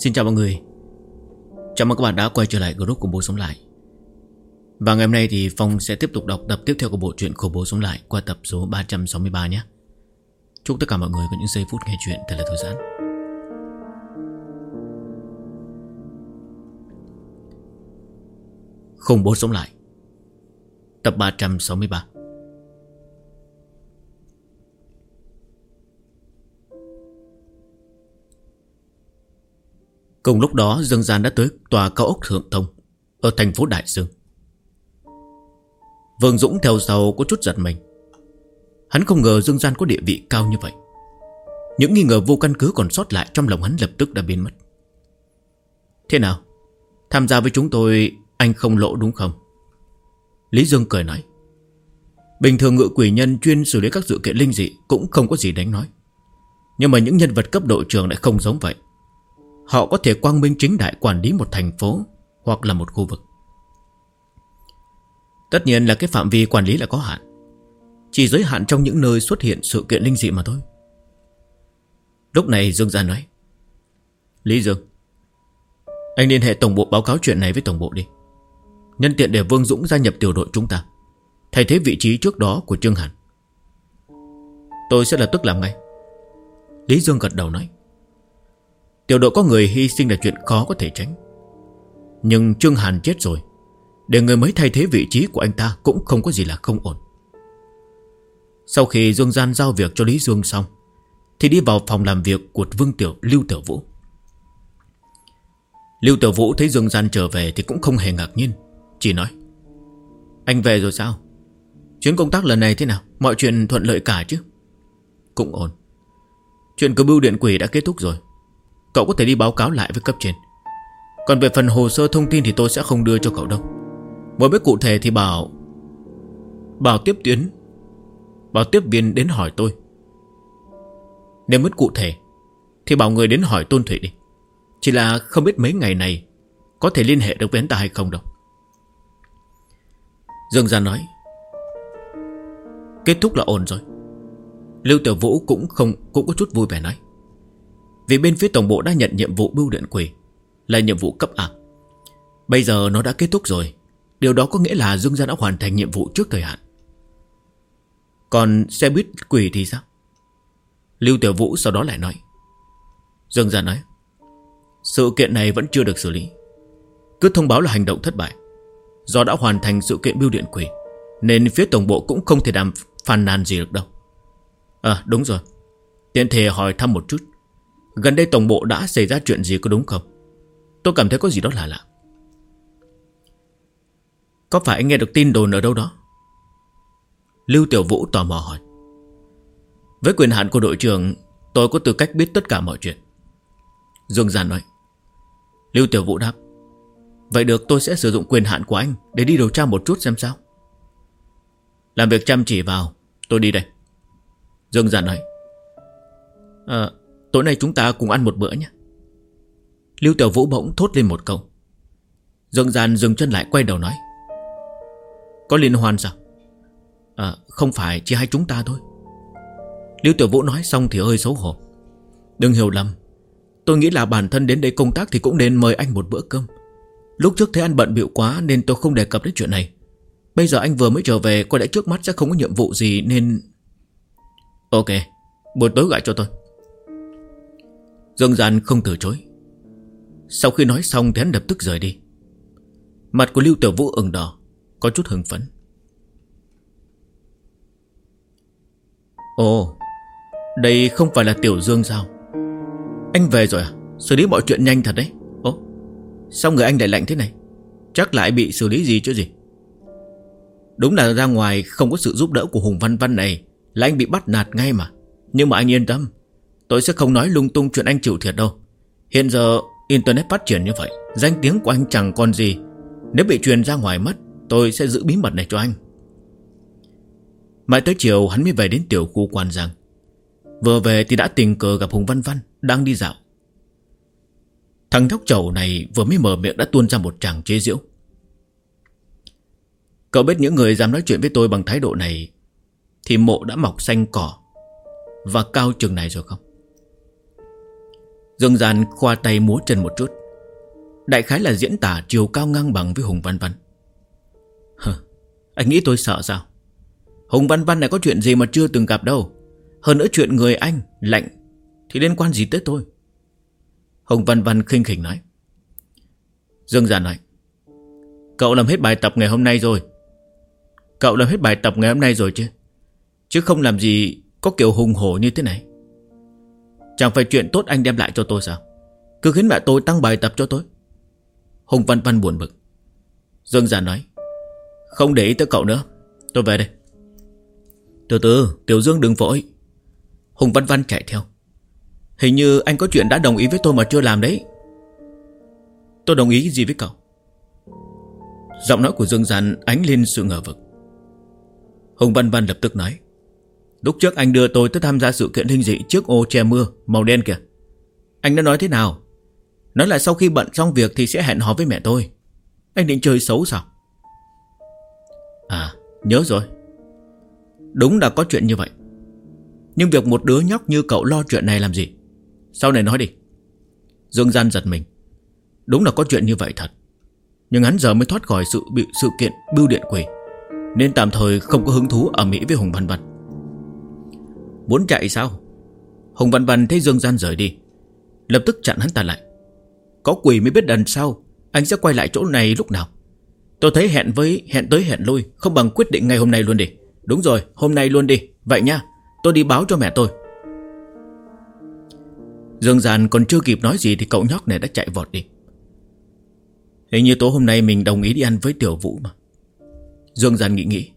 Xin chào mọi người. Chào mừng các bạn đã quay trở lại group Khủng Bố Sống Lại. Và ngày hôm nay thì Phong sẽ tiếp tục đọc tập tiếp theo của bộ truyện Khủng Bố Sống Lại qua tập số 363 nhé. Chúc tất cả mọi người có những giây phút nghe chuyện thật là thư giãn. Khủng Bố Sống Lại tập 363. Cùng lúc đó Dương Gian đã tới tòa cao ốc Thượng Thông ở thành phố Đại Dương. Vương Dũng theo sau có chút giật mình. Hắn không ngờ Dương Gian có địa vị cao như vậy. Những nghi ngờ vô căn cứ còn sót lại trong lòng hắn lập tức đã biến mất. Thế nào? Tham gia với chúng tôi anh không lộ đúng không? Lý Dương cười nói. Bình thường ngự quỷ nhân chuyên xử lý các sự kiện linh dị cũng không có gì đáng nói. Nhưng mà những nhân vật cấp đội trưởng lại không giống vậy. Họ có thể quang minh chính đại quản lý một thành phố hoặc là một khu vực. Tất nhiên là cái phạm vi quản lý là có hạn, chỉ giới hạn trong những nơi xuất hiện sự kiện linh dị mà thôi. Lúc này Dương Gian nói. Lý Dương, anh liên hệ tổng bộ báo cáo chuyện này với tổng bộ đi. Nhân tiện để Vương Dũng gia nhập tiểu đội chúng ta, thay thế vị trí trước đó của Trương Hàn. Tôi sẽ lập tức làm ngay. Lý Dương gật đầu nói. Tiểu đội có người hy sinh là chuyện khó có thể tránh. Nhưng Trương Hàn chết rồi, để người mới thay thế vị trí của anh ta cũng không có gì là không ổn. Sau khi Dương Gian giao việc cho Lý Dương xong, thì đi vào phòng làm việc của Lưu Tiểu Vũ. Lưu Tiểu Vũ thấy Dương Gian trở về thì cũng không hề ngạc nhiên, chỉ nói. Anh về rồi sao? Chuyến công tác lần này thế nào? Mọi chuyện thuận lợi cả chứ? Cũng ổn. Chuyện của bưu điện quỷ đã kết thúc rồi. Cậu có thể đi báo cáo lại với cấp trên. Còn về phần hồ sơ thông tin thì tôi sẽ không đưa cho cậu đâu. Muốn biết cụ thể thì bảo tiếp viên đến hỏi tôi. Nếu biết cụ thể thì bảo người đến hỏi Tôn Thủy đi. Chỉ là không biết mấy ngày này có thể liên hệ được với anh ta hay không đâu. Dương Gian nói. Kết thúc là ổn rồi. Lưu Tiểu Vũ cũng có chút vui vẻ nói. Vì bên phía tổng bộ đã nhận nhiệm vụ bưu điện quỷ là nhiệm vụ cấp A. Bây giờ nó đã kết thúc rồi. Điều đó có nghĩa là Dương Gian đã hoàn thành nhiệm vụ trước thời hạn. Còn xe buýt quỷ thì sao? Lưu Tiểu Vũ sau đó lại nói. Dương Gian nói. Sự kiện này vẫn chưa được xử lý. Cứ thông báo là hành động thất bại. Do đã hoàn thành sự kiện bưu điện quỷ, nên phía tổng bộ cũng không thể làm phàn nàn gì được đâu. À đúng rồi, tiện thể hỏi thăm một chút. Gần đây tổng bộ đã xảy ra chuyện gì có đúng không? Tôi cảm thấy có gì đó lạ lạ. Có phải anh nghe được tin đồn ở đâu đó? Lưu Tiểu Vũ tò mò hỏi. Với quyền hạn của đội trưởng, tôi có tư cách biết tất cả mọi chuyện. Dương Gian nói. Lưu Tiểu Vũ đáp. Vậy được, tôi sẽ sử dụng quyền hạn của anh để đi điều tra một chút xem sao. Làm việc chăm chỉ vào, tôi đi đây. Dương Gian nói. Tối nay chúng ta cùng ăn một bữa nhé. Lưu Tiểu Vũ bỗng thốt lên một câu. Dương Gian dừng chân lại quay đầu nói. Có liên hoan sao? Không phải, chỉ hai chúng ta thôi. Lưu Tiểu Vũ nói xong thì hơi xấu hổ. Đừng hiểu lầm, tôi nghĩ là bản thân đến đây công tác thì cũng nên mời anh một bữa cơm. Lúc trước thấy anh bận bịu quá nên tôi không đề cập đến chuyện này. Bây giờ anh vừa mới trở về, có lẽ trước mắt sẽ không có nhiệm vụ gì nên... Ok, buổi tối gọi cho tôi. Dương Gian không từ chối. Sau khi nói xong thì hắn lập tức rời đi. Mặt của Lưu Tiểu Vũ ửng đỏ, có chút hưng phấn. Ồ, đây không phải là Tiểu Dương sao? Anh về rồi à? Xử lý mọi chuyện nhanh thật đấy. Ồ, sao người anh lại lạnh thế này? Chắc lại bị xử lý gì chứ gì? Đúng là ra ngoài không có sự giúp đỡ của Hùng Văn Văn này là anh bị bắt nạt ngay mà. Nhưng mà anh yên tâm, tôi sẽ không nói lung tung chuyện anh chịu thiệt đâu. Hiện giờ Internet phát triển như vậy, danh tiếng của anh chẳng còn gì. Nếu bị truyền ra ngoài mất, tôi sẽ giữ bí mật này cho anh. Mãi tới chiều hắn mới về đến tiểu khu Quan Giang. Vừa về thì đã tình cờ gặp Hùng Văn Văn đang đi dạo. Thằng nhóc trầu này vừa mới mở miệng đã tuôn ra một tràng chế giễu. Cậu biết những người dám nói chuyện với tôi bằng thái độ này thì mộ đã mọc xanh cỏ và cao chừng này rồi không? Dương Gian khoa tay múa chân một chút, đại khái là diễn tả chiều cao ngang bằng với Hùng Văn Văn. Anh nghĩ tôi sợ sao? Hùng Văn Văn này có chuyện gì mà chưa từng gặp đâu. Hơn nữa chuyện người anh lạnh thì liên quan gì tới tôi? Hùng Văn Văn khinh khỉnh nói. Dương Gian nói, cậu làm hết bài tập ngày hôm nay rồi. Cậu làm hết bài tập ngày hôm nay rồi chứ? Chứ không làm gì có kiểu hùng hổ như thế này. Chẳng phải chuyện tốt anh đem lại cho tôi sao? Cứ khiến mẹ tôi tăng bài tập cho tôi. Hùng Văn Văn buồn bực. Dương Gian nói, không để ý tới cậu nữa, tôi về đây. Từ từ, Tiểu Dương đừng vội. Hùng Văn Văn chạy theo. Hình như anh có chuyện đã đồng ý với tôi mà chưa làm đấy. Tôi đồng ý gì với cậu? Giọng nói của Dương Gian ánh lên sự ngờ vực. Hùng Văn Văn lập tức nói, lúc trước anh đưa tôi tới tham gia sự kiện linh dị trước ô che mưa màu đen kìa. Anh đã nói thế nào? Nói là sau khi bận xong việc thì sẽ hẹn hò với mẹ tôi. Anh định chơi xấu sao? À, nhớ rồi. Đúng là có chuyện như vậy. Nhưng việc một đứa nhóc như cậu lo chuyện này làm gì? Sau này nói đi. Dương Gian giật mình. Đúng là có chuyện như vậy thật. Nhưng hắn giờ mới thoát khỏi sự kiện bưu điện quỷ, nên tạm thời không có hứng thú ở Mỹ với Hùng Văn Văn. Muốn chạy sao? Hùng Văn Văn thấy Dương Gian rời đi, lập tức chặn hắn ta lại. Có quỷ mới biết lần sau anh sẽ quay lại chỗ này lúc nào. Tôi thấy hẹn tới hẹn lui, không bằng quyết định ngày hôm nay luôn đi. Đúng rồi, hôm nay luôn đi. Vậy nha, tôi đi báo cho mẹ tôi. Dương Gian còn chưa kịp nói gì thì cậu nhóc này đã chạy vọt đi. Hình như tối hôm nay mình đồng ý đi ăn với Tiểu Vũ mà. Dương Gian nghĩ.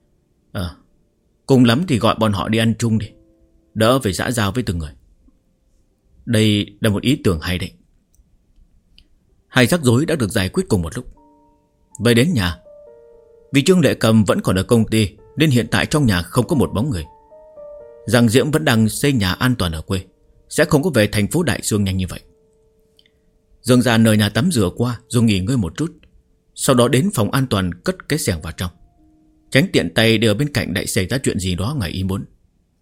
Cùng lắm thì gọi bọn họ đi ăn chung đi, đỡ phải xã giao với từng người. Đây là một ý tưởng hay đấy. Hai rắc rối đã được giải quyết cùng một lúc. Về đến nhà, vì Trương Lệ Cầm vẫn còn ở công ty nên hiện tại trong nhà không có một bóng người. Giang Diễm vẫn đang xây nhà an toàn ở quê, sẽ không có về thành phố Đại Xương nhanh như vậy. Dương Gian nơi nhà tắm rửa qua rồi nghỉ ngơi một chút, sau đó đến phòng an toàn cất cái xẻng vào trong, tránh tiện tay để ở bên cạnh đại xảy ra chuyện gì đó ngoài ý muốn.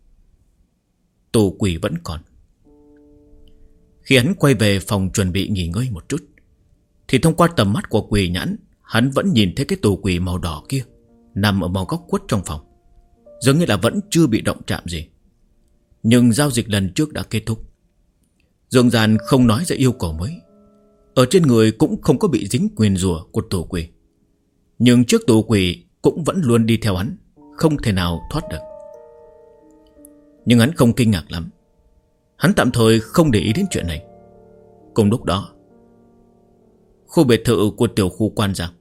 Tù quỷ vẫn còn. Khi hắn quay về phòng chuẩn bị nghỉ ngơi một chút, thì thông qua tầm mắt của quỷ nhãn, hắn vẫn nhìn thấy cái tù quỷ màu đỏ kia nằm ở một góc khuất trong phòng, giống như là vẫn chưa bị động chạm gì. Nhưng giao dịch lần trước đã kết thúc. Dương Gian không nói ra yêu cầu mới, ở trên người cũng không có bị dính nguyền rủa của tù quỷ. Nhưng chiếc tù quỷ cũng vẫn luôn đi theo hắn, không thể nào thoát được. Nhưng hắn không kinh ngạc lắm. Hắn tạm thời không để ý đến chuyện này. Cùng lúc đó, khu biệt thự của tiểu khu Quan Giang.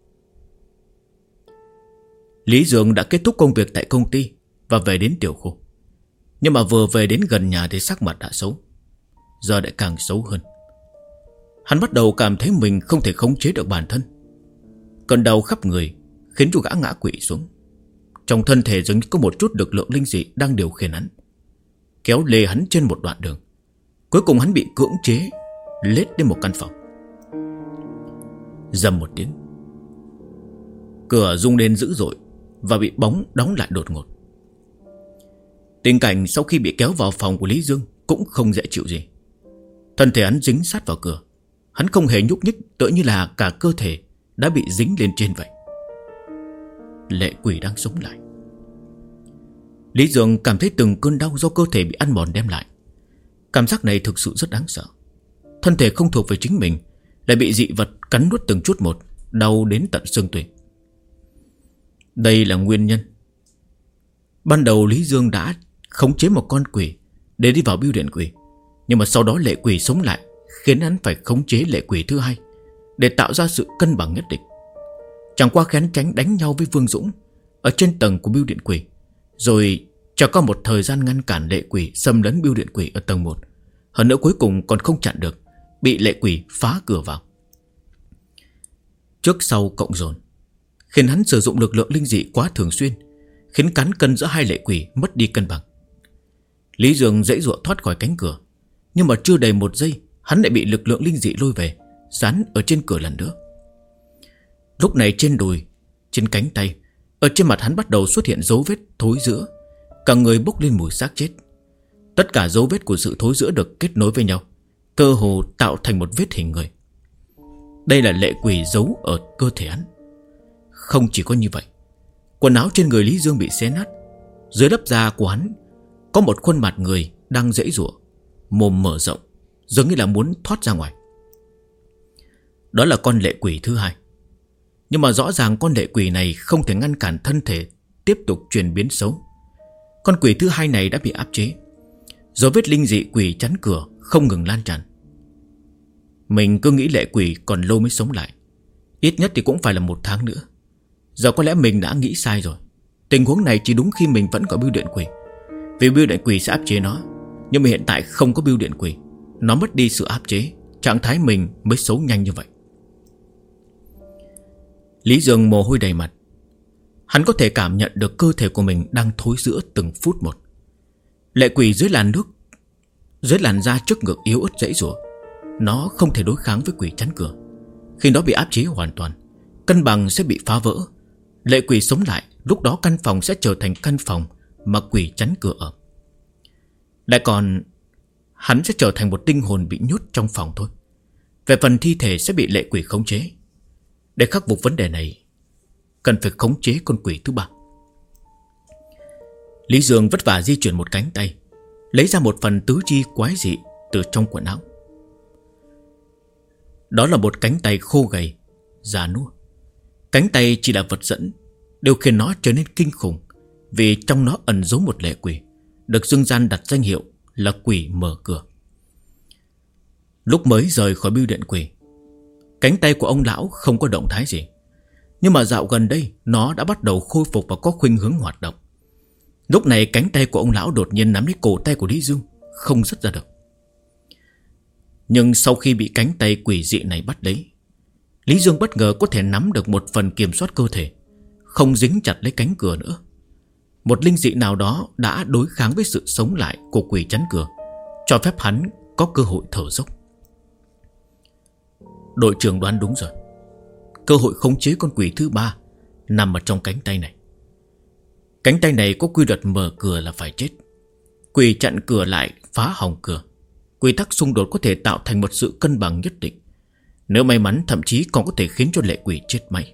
Lý Dương đã kết thúc công việc tại công ty và về đến tiểu khu. Nhưng mà vừa về đến gần nhà thì sắc mặt đã xấu, giờ lại càng xấu hơn. Hắn bắt đầu cảm thấy mình không thể khống chế được bản thân. Cơn đau khắp người khiến cho gã ngã quỵ xuống. Trong thân thể dường như có một chút lực lượng linh dị đang điều khiển hắn, kéo lê hắn trên một đoạn đường. Cuối cùng hắn bị cưỡng chế lết đến một căn phòng. Rầm một tiếng, cửa rung lên dữ dội và bị đóng lại đột ngột. Tình cảnh sau khi bị kéo vào phòng của Lý Dương cũng không dễ chịu gì. Thân thể hắn dính sát vào cửa, hắn không hề nhúc nhích, tựa như là cả cơ thể đã bị dính lên trên vậy. Lệ quỷ đang sống lại. Lý Dương cảm thấy từng cơn đau do cơ thể bị ăn mòn đem lại. Cảm giác này thực sự rất đáng sợ. Thân thể không thuộc về chính mình lại bị dị vật cắn nuốt từng chút một, đau đến tận xương tủy. Đây là nguyên nhân. Ban đầu Lý Dương đã khống chế một con quỷ để đi vào bưu điện quỷ, nhưng mà sau đó lệ quỷ sống lại, khiến hắn phải khống chế lệ quỷ thứ hai để tạo ra sự cân bằng nhất định. Chẳng qua hắn tránh đánh nhau với Vương Dũng ở trên tầng của bưu điện quỷ, rồi cho có một thời gian ngăn cản lệ quỷ xâm lấn bưu điện quỷ ở tầng 1. Hơn nữa cuối cùng còn không chặn được, bị lệ quỷ phá cửa vào. Trước sau cộng dồn khiến hắn sử dụng lực lượng linh dị quá thường xuyên, khiến cán cân giữa hai lệ quỷ mất đi cân bằng. Lý Dương dãy dụa thoát khỏi cánh cửa, nhưng mà chưa đầy một giây hắn lại bị lực lượng linh dị lôi về, dán ở trên cửa lần nữa. Lúc này trên đùi, trên cánh tay, ở trên mặt hắn bắt đầu xuất hiện dấu vết thối rữa, cả người bốc lên mùi xác chết. Tất cả dấu vết của sự thối rữa được kết nối với nhau, cơ hồ tạo thành một vết hình người. Đây là lệ quỷ giấu ở cơ thể hắn. Không chỉ có như vậy, quần áo trên người Lý Dương bị xé nát. Dưới lớp da của hắn có một khuôn mặt người đang giãy giụa, mồm mở rộng, giống như là muốn thoát ra ngoài. Đó là con lệ quỷ thứ hai. Nhưng mà rõ ràng con lệ quỷ này không thể ngăn cản thân thể tiếp tục chuyển biến xấu. Con quỷ thứ hai này đã bị áp chế. Dấu vết linh dị quỷ chắn cửa không ngừng lan tràn. Mình cứ nghĩ lệ quỷ còn lâu mới sống lại, ít nhất thì cũng phải là 1 tháng nữa. Giờ có lẽ mình đã nghĩ sai rồi. Tình huống này chỉ đúng khi mình vẫn có bưu điện quỷ, vì bưu điện quỷ sẽ áp chế nó. Nhưng mà hiện tại không có bưu điện quỷ, nó mất đi sự áp chế, trạng thái mình mới xấu nhanh như vậy. Lý Dương mồ hôi đầy mặt. Hắn có thể cảm nhận được cơ thể của mình đang thối rữa từng phút một. Lệ quỷ dưới làn nước, dưới làn da trước ngực yếu ớt giãy giụa. Nó không thể đối kháng với quỷ chắn cửa. Khi nó bị áp chế hoàn toàn, cân bằng sẽ bị phá vỡ. Lệ quỷ sống lại, lúc đó căn phòng sẽ trở thành căn phòng mà quỷ chắn cửa ở. Lại còn hắn sẽ trở thành một tinh hồn bị nhốt trong phòng thôi. Về phần thi thể sẽ bị lệ quỷ khống chế. Để khắc phục vấn đề này, cần phải khống chế con quỷ thứ 3. Lý Dương vất vả di chuyển một cánh tay, lấy ra một phần tứ chi quái dị từ trong quần áo. Đó là một cánh tay khô gầy, già nua. Cánh tay chỉ là vật dẫn, điều khiến nó trở nên kinh khủng, vì trong nó ẩn giấu một lệ quỷ, được dân gian đặt danh hiệu là quỷ mở cửa. Lúc mới rời khỏi bưu điện quỷ, cánh tay của ông lão không có động thái gì. Nhưng mà dạo gần đây nó đã bắt đầu khôi phục và có khuynh hướng hoạt động. Lúc này cánh tay của ông lão đột nhiên nắm lấy cổ tay của Lý Dương, không dứt ra được. Nhưng sau khi bị cánh tay quỷ dị này bắt lấy, Lý Dương bất ngờ có thể nắm được một phần kiểm soát cơ thể, không dính chặt lấy cánh cửa nữa. Một linh dị nào đó đã đối kháng với sự sống lại của quỷ chắn cửa, cho phép hắn có cơ hội thở dốc. Đội trưởng đoán đúng rồi. Cơ hội khống chế con quỷ thứ 3 nằm ở trong cánh tay này. Cánh tay này có quy luật mở cửa là phải chết. Quỷ chặn cửa lại phá hỏng cửa. Quy tắc xung đột có thể tạo thành một sự cân bằng nhất định. Nếu may mắn thậm chí còn có thể khiến cho lệ quỷ chết máy.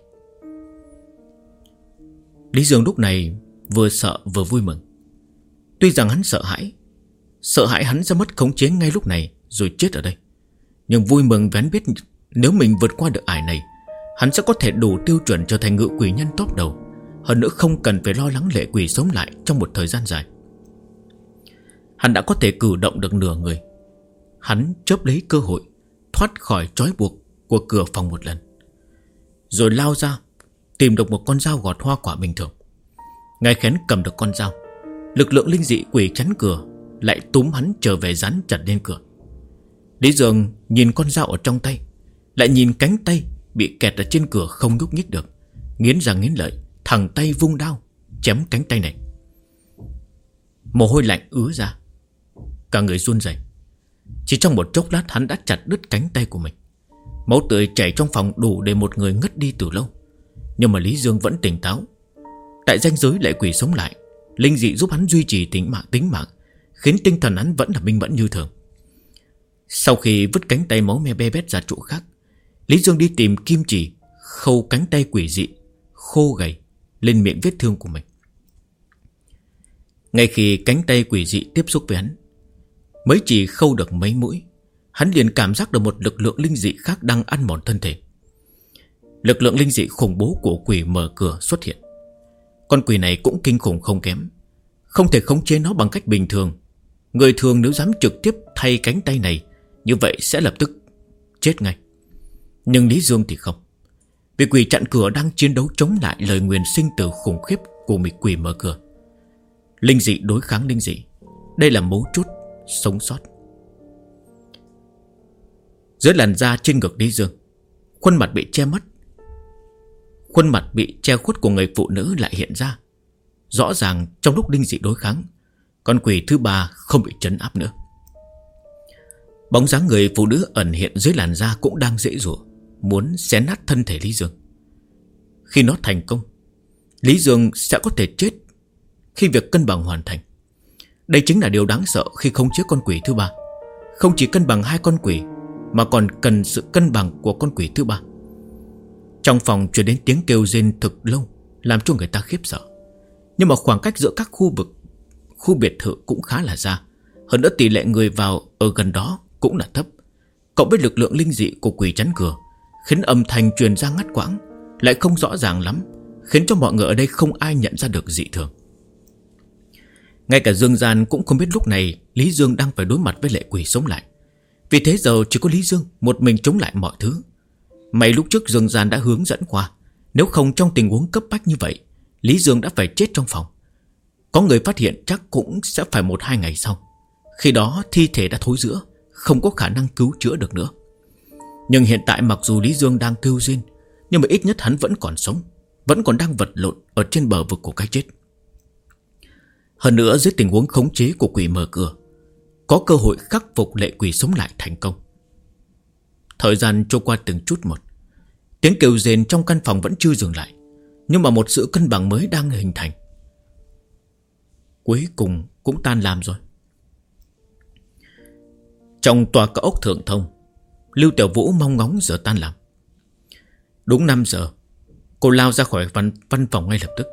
Lý Dương lúc này vừa sợ vừa vui mừng. Tuy rằng hắn sợ hãi hắn sẽ mất khống chế ngay lúc này rồi chết ở đây, nhưng vui mừng vì hắn biết nếu mình vượt qua được ải này, hắn sẽ có thể đủ tiêu chuẩn trở thành ngự quỷ nhân top đầu. Hơn nữa không cần phải lo lắng lệ quỷ sống lại trong một thời gian dài. Hắn đã có thể cử động được nửa người. Hắn chớp lấy cơ hội thoát khỏi trói buộc của cửa phòng một lần, rồi lao ra tìm được một con dao gọt hoa quả bình thường. Ngay khi hắn cầm được con dao, lực lượng linh dị quỷ chắn cửa lại túm hắn trở về dán chặt lên cửa. Lý Dương nhìn con dao ở trong tay, lại nhìn cánh tay bị kẹt ở trên cửa không nhúc nhích được, nghiến răng nghiến lợi, thẳng tay vung đao chém cánh tay này. Mồ hôi lạnh ứa ra, cả người run rẩy. Chỉ trong một chốc lát hắn đã chặt đứt cánh tay của mình. Máu tươi chảy trong phòng đủ để một người ngất đi từ lâu. Nhưng mà Lý Dương vẫn tỉnh táo. Tại ranh giới lệ quỷ sống lại, linh dị giúp hắn duy trì tính mạng, khiến tinh thần hắn vẫn là minh mẫn như thường. Sau khi vứt cánh tay máu me be bét ra chỗ khác, Lý Dương đi tìm kim chỉ, khâu cánh tay quỷ dị khô gầy lên miệng vết thương của mình. Ngay khi cánh tay quỷ dị tiếp xúc với hắn, mới chỉ khâu được mấy mũi, hắn liền cảm giác được một lực lượng linh dị khác đang ăn mòn thân thể. Lực lượng linh dị khủng bố của quỷ mở cửa xuất hiện. Con quỷ này cũng kinh khủng không kém, không thể khống chế nó bằng cách bình thường. Người thường nếu dám trực tiếp thay cánh tay này, như vậy sẽ lập tức chết ngay. Nhưng Lý Dương thì không. Vì quỷ chặn cửa đang chiến đấu chống lại lời nguyền sinh tử khủng khiếp của quỷ mở cửa. Linh dị đối kháng linh dị, đây là mấu chốt sống sót. Dưới làn da trên ngực Lý Dương, khuôn mặt bị che mất, khuôn mặt bị che khuất của người phụ nữ lại hiện ra. Rõ ràng trong lúc linh dị đối kháng, con quỷ thứ 3 không bị trấn áp nữa. Bóng dáng người phụ nữ ẩn hiện dưới làn da cũng đang giãy giụa, muốn xé nát thân thể Lý Dương. Khi nó thành công, Lý Dương sẽ có thể chết khi việc cân bằng hoàn thành. Đây chính là điều đáng sợ khi khống chế con quỷ thứ 3. không chỉ cân bằng hai con quỷ, mà còn cần sự cân bằng của con quỷ thứ ba. Trong phòng truyền đến tiếng kêu rên thực lâu, làm cho người ta khiếp sợ. Nhưng mà khoảng cách giữa các khu biệt thự cũng khá là xa. Hơn nữa tỷ lệ người vào ở gần đó cũng là thấp. Cộng với lực lượng linh dị của quỷ chắn cửa, khiến âm thanh truyền ra ngắt quãng, lại không rõ ràng lắm, khiến cho mọi người ở đây không ai nhận ra được dị thường. Ngay cả Dương Gian cũng không biết lúc này Lý Dương đang phải đối mặt với lệ quỷ sống lại. Vì thế giờ chỉ có Lý Dương một mình chống lại mọi thứ. May lúc trước Dương Gian đã hướng dẫn qua, nếu không trong tình huống cấp bách như vậy, Lý Dương đã phải chết trong phòng. Có người phát hiện chắc cũng sẽ phải 1-2 ngày sau. Khi đó thi thể đã thối rữa, không có khả năng cứu chữa được nữa. Nhưng hiện tại mặc dù Lý Dương đang kêu rên, nhưng mà ít nhất hắn vẫn còn sống, vẫn còn đang vật lộn ở trên bờ vực của cái chết. Hơn nữa dưới tình huống khống chế của quỷ mở cửa, có cơ hội khắc phục lệ quỷ sống lại thành công. Thời gian trôi qua từng chút một. Tiếng kêu rên trong căn phòng vẫn chưa dừng lại, nhưng mà một sự cân bằng mới đang hình thành. Cuối cùng cũng tan làm rồi. Trong tòa cao ốc Thượng Thông, Lưu Tiểu Vũ mong ngóng giờ tan làm. Đúng 5 giờ, cô lao ra khỏi văn phòng ngay lập tức.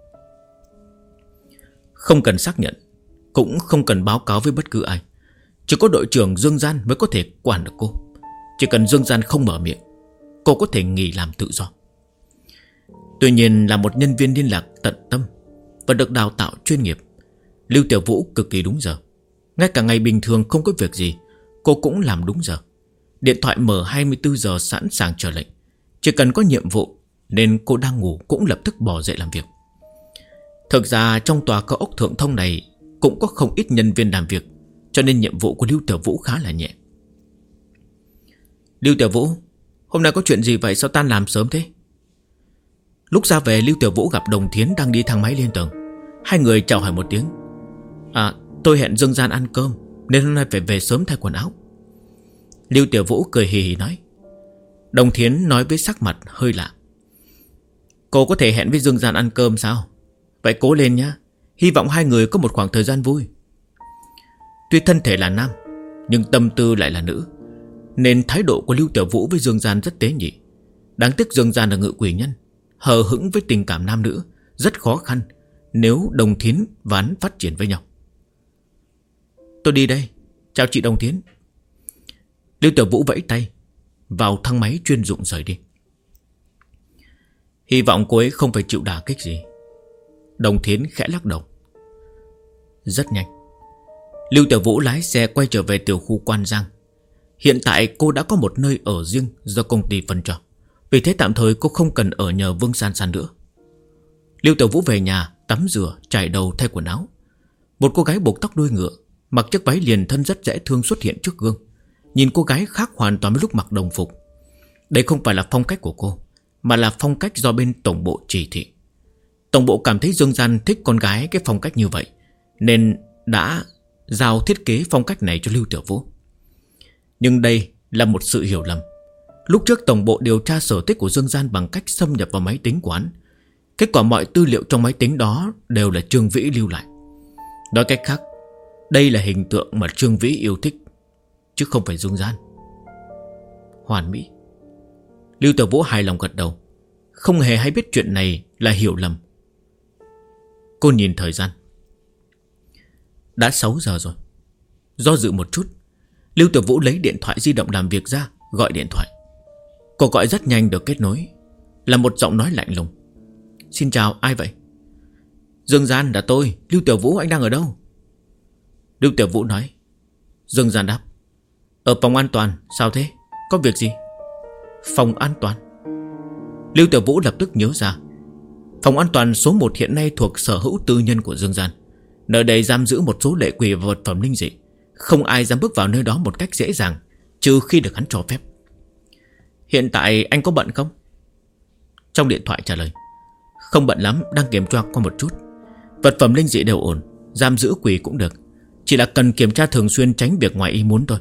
Không cần xác nhận, cũng không cần báo cáo với bất cứ ai. Chỉ có đội trưởng Dương Gian mới có thể quản được cô. Chỉ cần Dương Gian không mở miệng, cô có thể nghỉ làm tự do. Tuy nhiên là một nhân viên liên lạc tận tâm và được đào tạo chuyên nghiệp, Lưu Tiểu Vũ cực kỳ đúng giờ. Ngay cả ngày bình thường không có việc gì, cô cũng làm đúng giờ. Điện thoại mở 24 giờ sẵn sàng chờ lệnh. Chỉ cần có nhiệm vụ, nên cô đang ngủ cũng lập tức bò dậy làm việc. Thực ra trong tòa cao ốc Thượng Thông này cũng có không ít nhân viên làm việc, cho nên nhiệm vụ của Lưu Tiểu Vũ khá là nhẹ. Lưu Tiểu Vũ, hôm nay có chuyện gì vậy, sao tan làm sớm thế? Lúc ra về, Lưu Tiểu Vũ gặp Đồng Thiến đang đi thang máy lên tầng. Hai người chào hỏi một tiếng. Tôi hẹn Dương Gian ăn cơm, nên hôm nay phải về sớm thay quần áo. Lưu Tiểu Vũ cười hì hì nói. Đồng Thiến nói với sắc mặt hơi lạ. Cô có thể hẹn với Dương Gian ăn cơm sao? Vậy cố lên nhá, hy vọng hai người có một khoảng thời gian vui. Tuy thân thể là nam, nhưng tâm tư lại là nữ, nên thái độ của Lưu Tiểu Vũ với Dương Gian rất tế nhị. Đáng tiếc Dương Gian là ngự quỷ nhân, hờ hững với tình cảm nam nữ, rất khó khăn nếu Đồng Thiến và hắn phát triển với nhau. Tôi đi đây, chào chị Đồng Thiến. Lưu Tiểu Vũ vẫy tay, vào thang máy chuyên dụng rời đi. Hy vọng cô ấy không phải chịu đả kích gì. Đồng Thiến khẽ lắc đầu. Rất nhanh, Lưu Tiểu Vũ lái xe quay trở về tiểu khu Quan Giang. Hiện tại cô đã có một nơi ở riêng do công ty phân cho, vì thế tạm thời cô không cần ở nhờ Vương San San nữa. Lưu Tiểu Vũ về nhà, tắm rửa, chải đầu, thay quần áo. Một cô gái buộc tóc đuôi ngựa, mặc chiếc váy liền thân rất dễ thương xuất hiện trước gương. Nhìn cô gái khác hoàn toàn với lúc mặc đồng phục. Đây không phải là phong cách của cô, mà là phong cách do bên tổng bộ chỉ thị. Tổng bộ cảm thấy Dương Gian thích con gái cái phong cách như vậy, nên đã giao thiết kế phong cách này cho Lưu Tiểu Vũ. Nhưng đây là một sự hiểu lầm. Lúc trước tổng bộ điều tra sở thích của Dương Gian bằng cách xâm nhập vào máy tính của hắn. Kết quả mọi tư liệu trong máy tính đó đều là Trương Vĩ lưu lại. Nói cách khác, đây là hình tượng mà Trương Vĩ yêu thích, chứ không phải Dương Gian. Hoàn mỹ. Lưu Tiểu Vũ hài lòng gật đầu, không hề hay biết chuyện này là hiểu lầm. Cô nhìn thời gian, đã 6 giờ rồi. Do dự một chút, Lưu Tiểu Vũ lấy điện thoại di động làm việc ra, gọi điện thoại. Cô gọi rất nhanh được kết nối, là một giọng nói lạnh lùng. Xin chào, ai vậy? Dương Gian, là tôi. Lưu Tiểu Vũ, anh đang ở đâu? Lưu Tiểu Vũ nói. Dương Gian đáp. Ở phòng an toàn. Sao thế? Có việc gì? Phòng an toàn? Lưu Tiểu Vũ lập tức nhớ ra. Phòng an toàn số 1 hiện nay thuộc sở hữu tư nhân của Dương Gian. Nơi đây giam giữ một số lệ quỷ và vật phẩm linh dị. Không ai dám bước vào nơi đó một cách dễ dàng, trừ khi được hắn cho phép. Hiện tại anh có bận không? Trong điện thoại trả lời. Không bận lắm, đang kiểm tra qua một chút. Vật phẩm linh dị đều ổn, giam giữ quỷ cũng được. Chỉ là cần kiểm tra thường xuyên, tránh việc ngoài ý muốn thôi.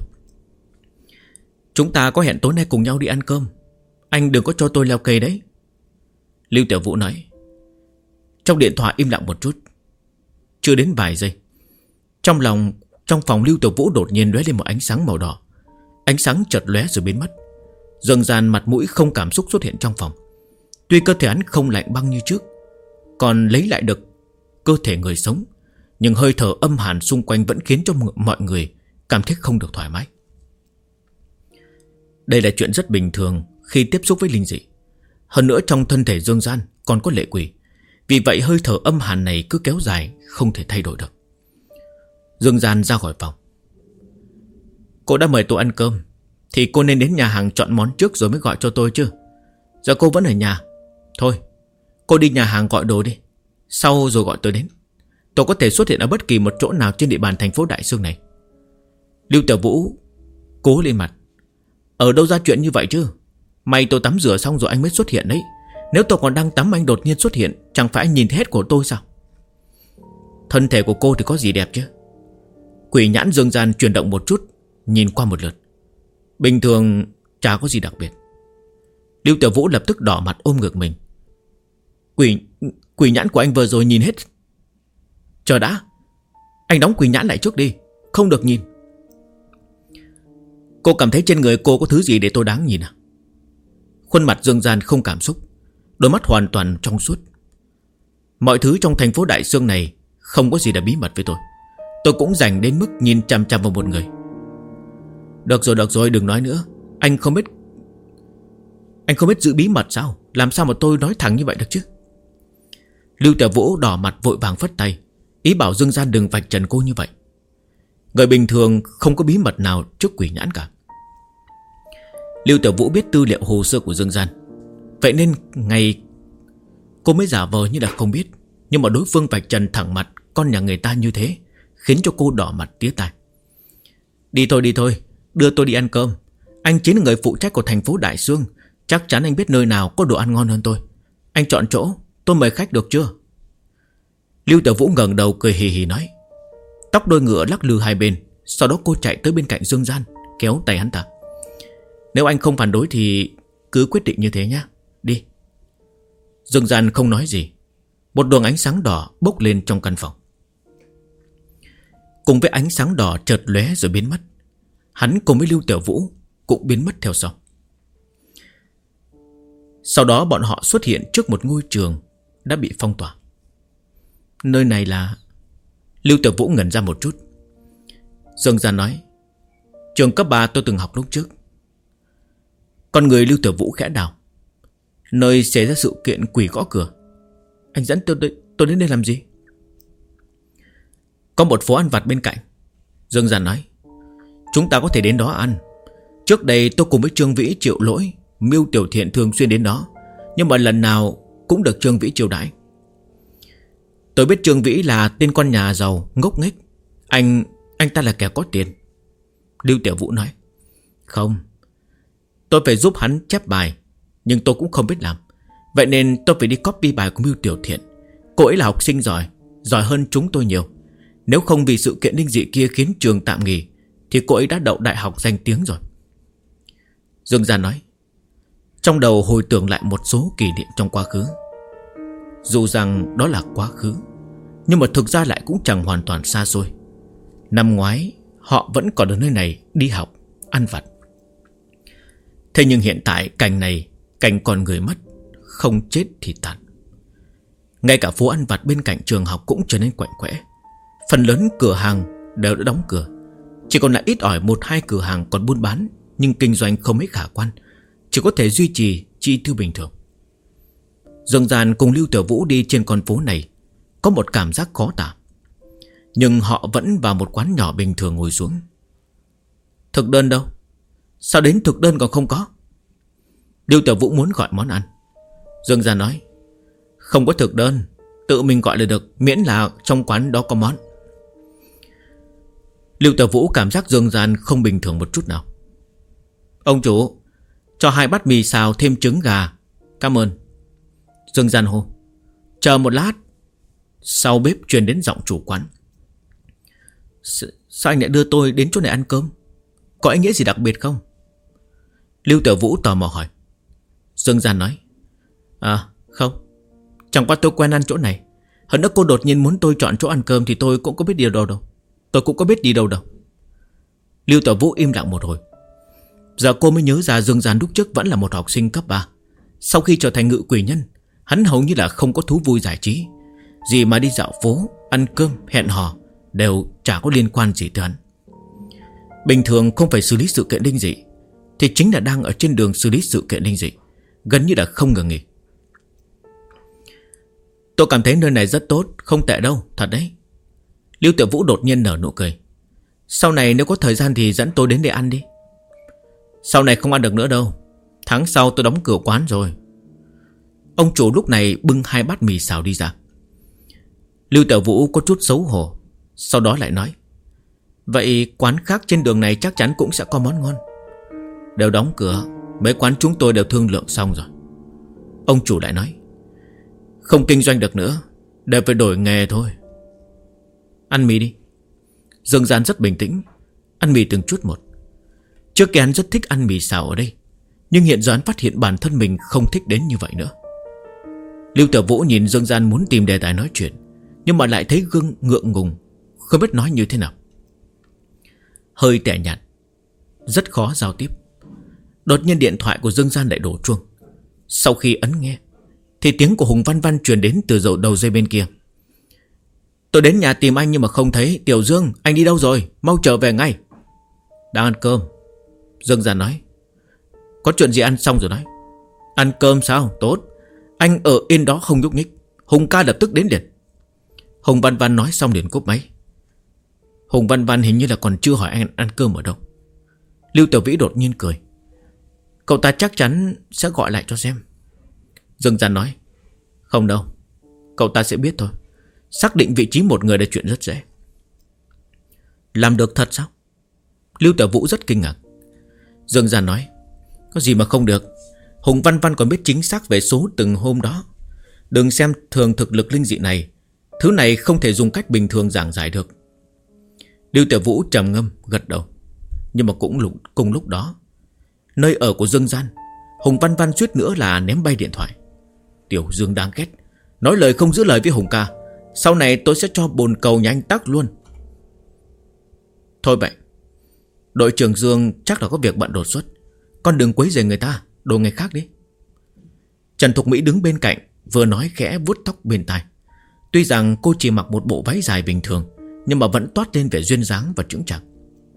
Chúng ta có hẹn tối nay cùng nhau đi ăn cơm. Anh đừng có cho tôi leo cây đấy. Lưu Tiểu Vũ nói. Trong điện thoại im lặng một chút. Chưa đến vài giây, trong lòng trong phòng Lưu Tiểu Vũ đột nhiên lóe lên một ánh sáng màu đỏ. Ánh sáng chợt lóe rồi biến mất. Dần dần mặt mũi không cảm xúc xuất hiện trong phòng. Tuy cơ thể hắn không lạnh băng như trước, còn lấy lại được cơ thể người sống, nhưng hơi thở âm hàn xung quanh vẫn khiến cho mọi người cảm thấy không được thoải mái. Đây là chuyện rất bình thường khi tiếp xúc với linh dị. Hơn nữa trong thân thể Dương Gian còn có lệ quỷ, vì vậy hơi thở âm hàn này cứ kéo dài, không thể thay đổi được. Dương Gian ra khỏi phòng. Cô đã mời tôi ăn cơm thì cô nên đến nhà hàng chọn món trước rồi mới gọi cho tôi chứ. Giờ cô vẫn ở nhà. Thôi, cô đi nhà hàng gọi đồ đi, sau rồi gọi tôi đến. Tôi có thể xuất hiện ở bất kỳ một chỗ nào trên địa bàn thành phố Đại Sương này. Lưu Tiểu Vũ cố lên mặt. Ở đâu ra chuyện như vậy chứ? May tôi tắm rửa xong rồi anh mới xuất hiện đấy. Nếu tôi còn đang tắm anh đột nhiên xuất hiện, chẳng phải anh nhìn thấy hết của tôi sao? Thân thể của cô thì có gì đẹp chứ? Quỷ nhãn Dương Gian chuyển động một chút, nhìn qua một lượt. Bình thường chả có gì đặc biệt. Lưu Tiểu Vũ lập tức đỏ mặt ôm ngược mình. Quỷ nhãn của anh vừa rồi nhìn hết. Chờ đã, anh đóng quỷ nhãn lại trước đi, không được nhìn. Cô cảm thấy trên người cô có thứ gì để tôi đáng nhìn à? Khuôn mặt Dương Gian không cảm xúc, đôi mắt hoàn toàn trong suốt. Mọi thứ trong thành phố Đại Sương này không có gì là bí mật với tôi. Tôi cũng dành đến mức nhìn chằm chằm vào một người. Được rồi, đừng nói nữa. Anh không biết giữ bí mật sao? Làm sao mà tôi nói thẳng như vậy được chứ? Lưu Tiểu Vũ đỏ mặt vội vàng phất tay, ý bảo Dương Gian đừng vạch trần cô như vậy. Người bình thường không có bí mật nào trước quỷ nhãn cả. Lưu Tiểu Vũ biết tư liệu hồ sơ của Dương Gian, vậy nên ngày cô mới giả vờ như là không biết. Nhưng mà đối phương vạch trần thẳng mặt con nhà người ta như thế, khiến cho cô đỏ mặt tía tai. Đi thôi, đưa tôi đi ăn cơm. Anh chính là người phụ trách của thành phố Đại Sương, chắc chắn anh biết nơi nào có đồ ăn ngon hơn tôi. Anh chọn chỗ, tôi mời khách được chưa? Lưu Tiểu Vũ ngẩng đầu cười hì hì nói. Tóc đôi ngựa lắc lư hai bên. Sau đó cô chạy tới bên cạnh Dương Gian, kéo tay hắn ta. Nếu anh không phản đối thì cứ quyết định như thế nhé. Đi. Dương Gian không nói gì. Một luồng ánh sáng đỏ bốc lên trong căn phòng. Cùng với ánh sáng đỏ chợt lóe rồi biến mất, hắn cùng với Lưu Tiểu Vũ cũng biến mất theo sau. Sau đó bọn họ xuất hiện trước một ngôi trường đã bị phong tỏa. Nơi này là... Lưu Tiểu Vũ ngẩn ra một chút. Dương Gian nói. Trường cấp 3 tôi từng học lúc trước. Con người Lưu Tiểu Vũ khẽ đảo. Nơi xảy ra sự kiện quỷ gõ cửa. Anh dẫn tôi đến đây làm gì? Có một phố ăn vặt bên cạnh. Dương Gian nói. Chúng ta có thể đến đó ăn. Trước đây tôi cùng với Trương Vĩ, Triệu Lỗi, Miêu Tiểu Thiện thường xuyên đến đó, nhưng mà lần nào cũng được Trương Vĩ chiêu đãi. Tôi biết Trương Vĩ là tên con nhà giàu ngốc nghếch. Anh ta là kẻ có tiền. Lưu Tiểu Vũ nói. Không, tôi phải giúp hắn chép bài, nhưng tôi cũng không biết làm. Vậy nên tôi phải đi copy bài của Miêu Tiểu Thiện. Cô ấy là học sinh giỏi, giỏi hơn chúng tôi nhiều. Nếu không vì sự kiện linh dị kia khiến trường tạm nghỉ, thì cô ấy đã đậu đại học danh tiếng rồi. Dương Gian nói. Trong đầu hồi tưởng lại một số kỷ niệm trong quá khứ. Dù rằng đó là quá khứ, nhưng mà thực ra lại cũng chẳng hoàn toàn xa xôi. Năm ngoái họ vẫn còn ở nơi này đi học, ăn vặt. Thế nhưng hiện tại cảnh này, cảnh con người mất, không chết thì tàn. Ngay cả phố ăn vặt bên cạnh trường học cũng trở nên quạnh quẽ. Phần lớn cửa hàng đều đã đóng cửa. Chỉ còn lại ít ỏi một hai cửa hàng còn buôn bán, nhưng kinh doanh không mấy khả quan, chỉ có thể duy trì chi tiêu bình thường. Dương Gian cùng Lưu Tiểu Vũ đi trên con phố này, có một cảm giác khó tả. Nhưng họ vẫn vào một quán nhỏ bình thường ngồi xuống. Thực đơn đâu? Sao đến thực đơn còn không có? Lưu Tiểu Vũ muốn gọi món ăn. Dương Gian nói. Không có thực đơn, tự mình gọi là được, miễn là trong quán đó có món. Lưu Tiểu Vũ cảm giác Dương Gian không bình thường một chút nào. Ông chủ, cho 2 bát mì xào thêm trứng gà. Cảm ơn. Dương Gian hô. Chờ một lát. Sau bếp truyền đến giọng chủ quán. Sao anh lại đưa tôi đến chỗ này ăn cơm? Có ý nghĩa gì đặc biệt không? Lưu Tiểu Vũ tò mò hỏi. Dương Gian nói. À không, chẳng qua tôi quen ăn chỗ này. Hơn nữa cô đột nhiên muốn tôi chọn chỗ ăn cơm thì tôi cũng có biết điều đâu. Tôi cũng có biết đi đâu đâu. Lưu Tiểu Vũ im lặng một hồi. Giờ cô mới nhớ ra Dương Gian lúc trước vẫn là một học sinh cấp 3. Sau khi trở thành ngự quỷ nhân, hắn hầu như là không có thú vui giải trí. Gì mà đi dạo phố, ăn cơm, hẹn hò đều chả có liên quan gì tới hắn. Bình thường không phải xử lý sự kiện linh dị thì chính là đang ở trên đường xử lý sự kiện linh dị, gần như là không ngừng nghỉ. Tôi cảm thấy nơi này rất tốt, không tệ đâu, thật đấy. Lưu Tiểu Vũ đột nhiên nở nụ cười. Sau này nếu có thời gian thì dẫn tôi đến để ăn đi. Sau này không ăn được nữa đâu, tháng sau tôi đóng cửa quán rồi. Ông chủ lúc này bưng 2 bát mì xào đi ra. Lưu Tiểu Vũ có chút xấu hổ, sau đó lại nói: Vậy quán khác trên đường này chắc chắn cũng sẽ có món ngon. Đều đóng cửa, mấy quán chúng tôi đều thương lượng xong rồi. Ông chủ lại nói: Không kinh doanh được nữa, đều phải đổi nghề thôi. Ăn mì đi. Dương Gian rất bình tĩnh, ăn mì từng chút một. Trước kia hắn rất thích ăn mì xào ở đây, nhưng hiện giờ hắn phát hiện bản thân mình không thích đến như vậy nữa. Lưu Tiểu Vũ nhìn Dương Gian muốn tìm đề tài nói chuyện, nhưng mà lại thấy gương ngượng ngùng, không biết nói như thế nào. Hơi tẻ nhạt, rất khó giao tiếp. Đột nhiên điện thoại của Dương Gian lại đổ chuông. Sau khi ấn nghe thì tiếng của Hùng Văn Văn truyền đến từ đầu dây bên kia. Tôi đến nhà tìm anh nhưng mà không thấy. Tiểu Dương, anh đi đâu rồi? Mau trở về ngay. Đang ăn cơm. Dương Gian nói. Có chuyện gì ăn xong rồi nói. Ăn cơm sao? Tốt. Anh ở yên đó không nhúc nhích. Hùng ca lập tức đến liền. Hùng Văn Văn nói xong liền cúp máy. Hùng Văn Văn hình như là còn chưa hỏi anh ăn cơm ở đâu. Lưu Tiểu Vĩ đột nhiên cười. Cậu ta chắc chắn sẽ gọi lại cho xem. Dương Gian nói. Không đâu, cậu ta sẽ biết thôi. Xác định vị trí một người là chuyện rất dễ. Làm được thật sao? Lưu Tiểu Vũ rất kinh ngạc. Dương Gian nói. Có gì mà không được. Hùng Văn Văn còn biết chính xác về số từng hôm đó. Đừng xem thường thực lực linh dị này. Thứ này không thể dùng cách bình thường giảng giải được. Lưu Tiểu Vũ trầm ngâm gật đầu. Nhưng mà cũng cùng lúc đó, nơi ở của Dương Gian, Hùng Văn Văn suýt nữa là ném bay điện thoại. Tiểu Dương đáng ghét, nói lời không giữ lời với Hùng ca. Sau này tôi sẽ cho bồn cầu nhà anh tắc luôn. Thôi vậy, đội trưởng Dương chắc là có việc bận đột xuất, con đừng quấy rầy người ta, đồ người khác đi. Trần Thục Mỹ đứng bên cạnh, vừa nói khẽ vuốt tóc bên tai. Tuy rằng cô chỉ mặc một bộ váy dài bình thường, nhưng mà vẫn toát lên vẻ duyên dáng và chững chạc.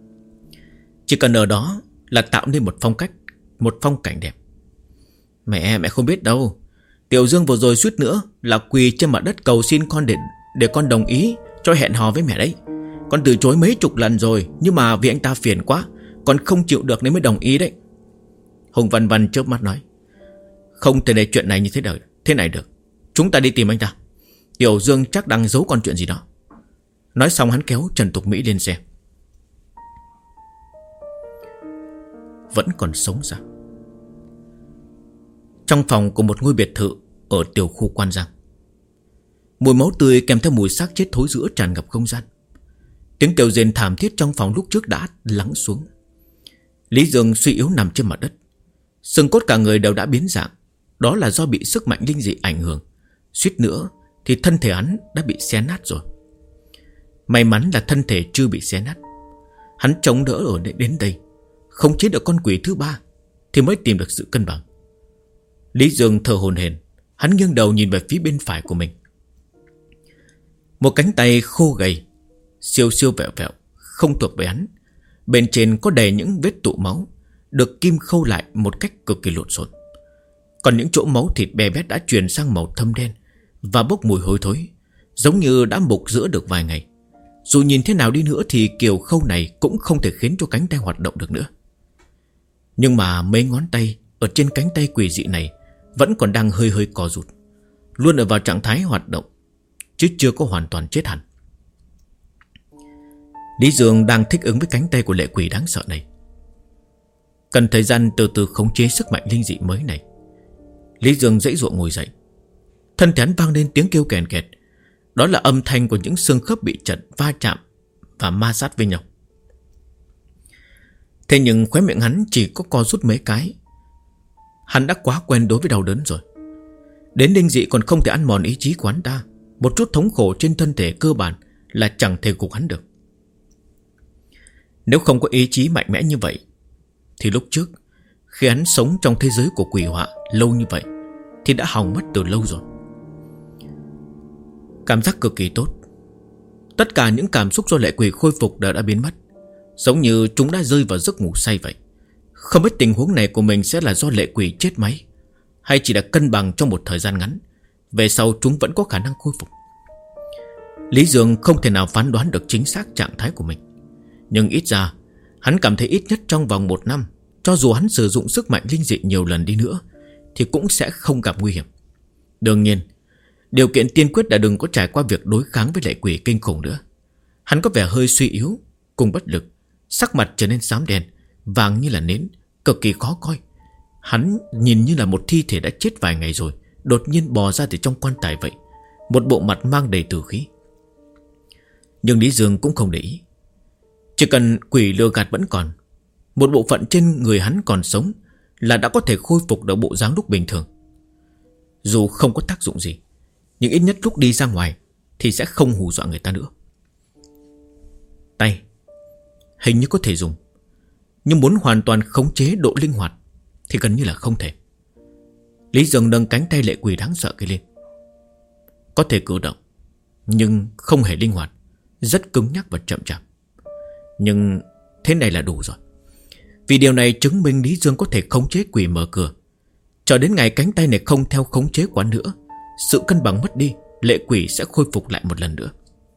Chỉ cần ở đó là tạo nên một phong cảnh đẹp. Mẹ không biết đâu. Tiểu Dương vừa rồi suýt nữa là quỳ trên mặt đất cầu xin con để con đồng ý cho hẹn hò với mẹ đấy. Con từ chối mấy chục lần rồi, nhưng mà vì anh ta phiền quá, con không chịu được nên mới đồng ý đấy. Hùng Văn Văn chớp mắt nói. Không thể để chuyện này như thế này được. Chúng ta đi tìm anh ta. Tiểu Dương chắc đang giấu con chuyện gì đó. Nói xong hắn kéo Trần Thục Mỹ lên xe. Vẫn còn sống sao? Trong phòng của một ngôi biệt thự ở tiểu khu Quan Giang, mùi máu tươi kèm theo mùi xác chết thối rữa tràn ngập không gian. Tiếng kêu rên thảm thiết trong phòng lúc trước đã lắng xuống. Lý Dương suy yếu nằm trên mặt đất, xương cốt cả người đều đã biến dạng. Đó là do bị sức mạnh linh dị ảnh hưởng. Suýt nữa thì thân thể hắn đã bị xé nát rồi. May mắn là thân thể chưa bị xé nát. Hắn chống đỡ ở đến đây, không chế được con quỷ thứ 3 thì mới tìm được sự cân bằng. Lý Dương thở hổn hển, hắn nghiêng đầu nhìn về phía bên phải của mình. Một cánh tay khô gầy, siêu vẹo vẹo, không thuộc về hắn. Bên trên có đầy những vết tụ máu, được kim khâu lại một cách cực kỳ lộn xộn. Còn những chỗ máu thịt bè bét đã chuyển sang màu thâm đen và bốc mùi hôi thối, giống như đã mục rữa được vài ngày. Dù nhìn thế nào đi nữa thì kiểu khâu này cũng không thể khiến cho cánh tay hoạt động được nữa. Nhưng mà mấy ngón tay ở trên cánh tay quỷ dị này vẫn còn đang hơi co rụt, luôn ở vào trạng thái hoạt động, chứ chưa có hoàn toàn chết hẳn. Lý Dương đang thích ứng với cánh tay của lệ quỷ đáng sợ này. Cần thời gian từ từ khống chế sức mạnh linh dị mới này. Lý Dương dãy dụa ngồi dậy. Thân thể hắn vang lên tiếng kêu kèn kẹt. Đó là âm thanh của những xương khớp bị chật, va chạm và ma sát với nhau. Thế nhưng khóe miệng hắn chỉ có co rút mấy cái. Hắn đã quá quen đối với đau đớn rồi. Đến linh dị còn không thể ăn mòn ý chí của hắn ta. Một chút thống khổ trên thân thể cơ bản là chẳng thể gục hắn được. Nếu không có ý chí mạnh mẽ như vậy thì lúc trước khi hắn sống trong thế giới của quỷ họa lâu như vậy thì đã hỏng mất từ lâu rồi. Cảm giác cực kỳ tốt. Tất cả những cảm xúc do lệ quỷ khôi phục đều đã biến mất, giống như chúng đã rơi vào giấc ngủ say vậy. Không biết tình huống này của mình sẽ là do lệ quỷ chết máy, hay chỉ là cân bằng trong một thời gian ngắn, về sau chúng vẫn có khả năng khôi phục. Lý Dương không thể nào phán đoán được chính xác trạng thái của mình, nhưng ít ra hắn cảm thấy ít nhất trong vòng 1 năm, cho dù hắn sử dụng sức mạnh linh dị nhiều lần đi nữa thì cũng sẽ không gặp nguy hiểm. Đương nhiên, điều kiện tiên quyết là đừng có trải qua việc đối kháng với lệ quỷ kinh khủng nữa. Hắn có vẻ hơi suy yếu cùng bất lực, sắc mặt trở nên xám đen, vàng như là nến, cực kỳ khó coi. Hắn nhìn như là một thi thể đã chết vài ngày rồi đột nhiên bò ra từ trong quan tài vậy, một bộ mặt mang đầy tử khí. Nhưng Lý Dương cũng không để ý. Chỉ cần quỷ lừa gạt vẫn còn, một bộ phận trên người hắn còn sống là đã có thể khôi phục được bộ dáng lúc bình thường. Dù không có tác dụng gì, nhưng ít nhất lúc đi ra ngoài thì sẽ không hù dọa người ta nữa. Tay hình như có thể dùng, nhưng muốn hoàn toàn khống chế độ linh hoạt thì gần như là không thể. Lý Dương nâng cánh tay lệ quỷ đáng sợ kia lên. Có thể cử động, nhưng không hề linh hoạt, rất cứng nhắc và chậm chạp. Nhưng thế này là đủ rồi, vì điều này chứng minh Lý Dương có thể khống chế quỷ mở cửa. Cho đến ngày cánh tay này không theo khống chế quá nữa, sự cân bằng mất đi, lệ quỷ sẽ khôi phục lại một lần nữa.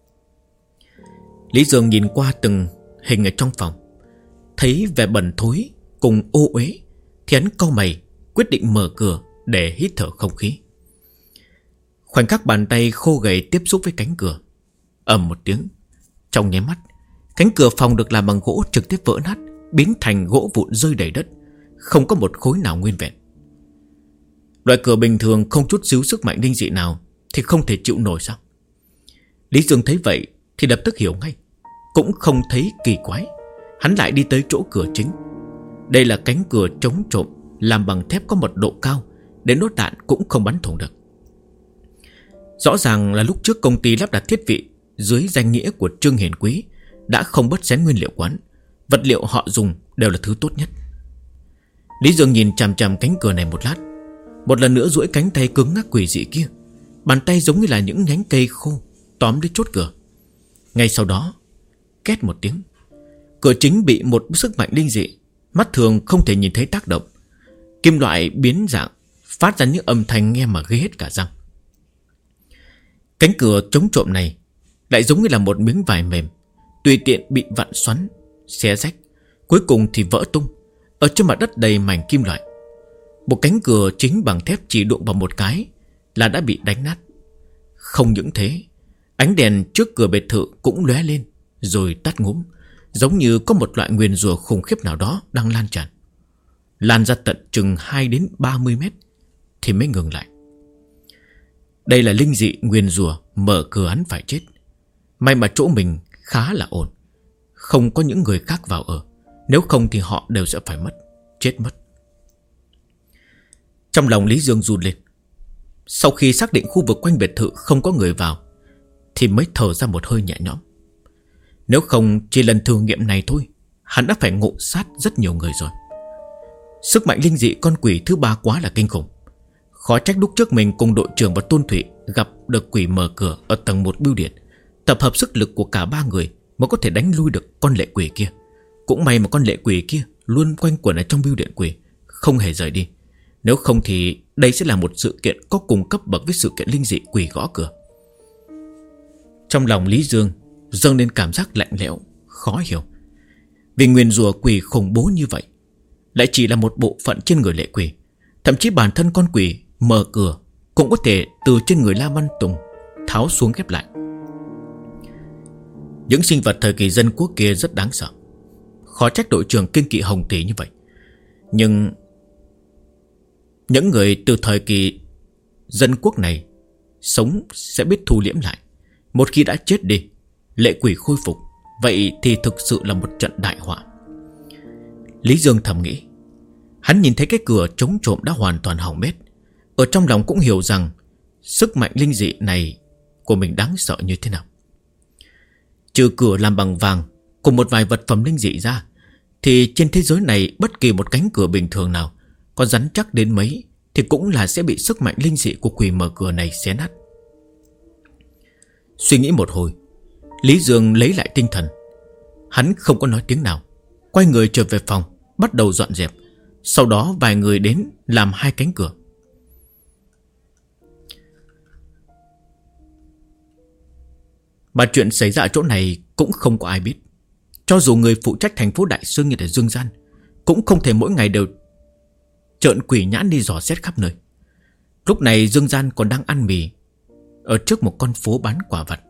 Lý Dương nhìn qua từng hình ở trong phòng, thấy vẻ bẩn thối cùng ô uế thì hắn cau mày, quyết định mở cửa để hít thở không khí. Khoảnh khắc bàn tay khô gầy tiếp xúc với cánh cửa, ầm một tiếng, trong nháy mắt, cánh cửa phòng được làm bằng gỗ trực tiếp vỡ nát, biến thành gỗ vụn rơi đầy đất, không có một khối nào nguyên vẹn. Loại cửa bình thường không chút xíu sức mạnh linh dị nào thì không thể chịu nổi sao? Lý Dương thấy vậy thì lập tức hiểu ngay, cũng không thấy kỳ quái. Hắn lại đi tới chỗ cửa chính. Đây là cánh cửa chống trộm làm bằng thép có mật độ cao, đến nốt đạn cũng không bắn thủng được. Rõ ràng là lúc trước công ty lắp đặt thiết bị dưới danh nghĩa của Trương Hiền Quý đã không bớt xén nguyên liệu quán. Vật liệu họ dùng đều là thứ tốt nhất. Lý Dương nhìn chằm chằm cánh cửa này một lát, một lần nữa duỗi cánh tay cứng ngắc quỷ dị kia. Bàn tay giống như là những nhánh cây khô tóm lấy chốt cửa. Ngay sau đó, két một tiếng, cửa chính bị một sức mạnh linh dị mắt thường không thể nhìn thấy tác động. Kim loại biến dạng, phát ra những âm thanh nghe mà ghê hết cả răng. Cánh cửa chống trộm này lại giống như là một miếng vải mềm, tùy tiện bị vặn xoắn, xé rách, cuối cùng thì vỡ tung. Ở trên mặt đất đầy mảnh kim loại. Một cánh cửa chính bằng thép chỉ đụng vào một cái là đã bị đánh nát. Không những thế, ánh đèn trước cửa biệt thự cũng lóe lên rồi tắt ngúm, giống như có một loại nguyền rủa khủng khiếp nào đó đang lan tràn, lan ra tận chừng 2 đến 30 mét thì mới ngừng lại. Đây là linh dị nguyền rủa mở cửa hắn phải chết. May mà chỗ mình khá là ổn, không có những người khác vào ở, nếu không thì họ đều sẽ phải chết mất. Trong lòng Lý Dương run lên. Sau khi xác định khu vực quanh biệt thự không có người vào thì mới thở ra một hơi nhẹ nhõm. Nếu không chỉ lần thử nghiệm này thôi, hắn đã phải ngộ sát rất nhiều người rồi. Sức mạnh linh dị con quỷ thứ 3 quá là kinh khủng. Khó trách lúc trước mình cùng đội trưởng và Tôn Thụy gặp được quỷ mở cửa ở tầng 1 bưu điện. Tập hợp sức lực của cả 3 người mới có thể đánh lui được con lệ quỷ kia. Cũng may mà con lệ quỷ kia luôn quanh quẩn ở trong bưu điện quỷ, không hề rời đi. Nếu không thì đây sẽ là một sự kiện có cùng cấp bậc với sự kiện linh dị quỷ gõ cửa. Trong lòng Lý Dương dâng lên cảm giác lạnh lẽo, khó hiểu. Vì nguyền rủa quỷ khủng bố như vậy lại chỉ là một bộ phận trên người lệ quỷ. Thậm chí bản thân con quỷ mở cửa cũng có thể từ trên người La Văn Tùng tháo xuống ghép lại. Những sinh vật thời kỳ dân quốc kia rất đáng sợ. Khó trách đội trưởng kiêng kỵ Hồng Tỷ như vậy. Nhưng những người từ thời kỳ dân quốc này sống sẽ biết thu liễm lại. Một khi đã chết đi, lệ quỷ khôi phục, vậy thì thực sự là một trận đại họa. Lý Dương thầm nghĩ. Hắn nhìn thấy cái cửa chống trộm đã hoàn toàn hỏng bét, ở trong lòng cũng hiểu rằng sức mạnh linh dị này của mình đáng sợ như thế nào. Trừ cửa làm bằng vàng cùng một vài vật phẩm linh dị ra, thì trên thế giới này bất kỳ một cánh cửa bình thường nào có rắn chắc đến mấy thì cũng là sẽ bị sức mạnh linh dị của quỷ mở cửa này xé nát. Suy nghĩ một hồi, Lý Dương lấy lại tinh thần. Hắn không có nói tiếng nào, quay người trở về phòng, bắt đầu dọn dẹp. Sau đó vài người đến làm hai cánh cửa. Mà chuyện xảy ra ở chỗ này cũng không có ai biết. Cho dù người phụ trách thành phố Đại Sương như là Dương Gian cũng không thể mỗi ngày đều trợn quỷ nhãn đi dò xét khắp nơi. Lúc này Dương Gian còn đang ăn mì ở trước một con phố bán quả vặt.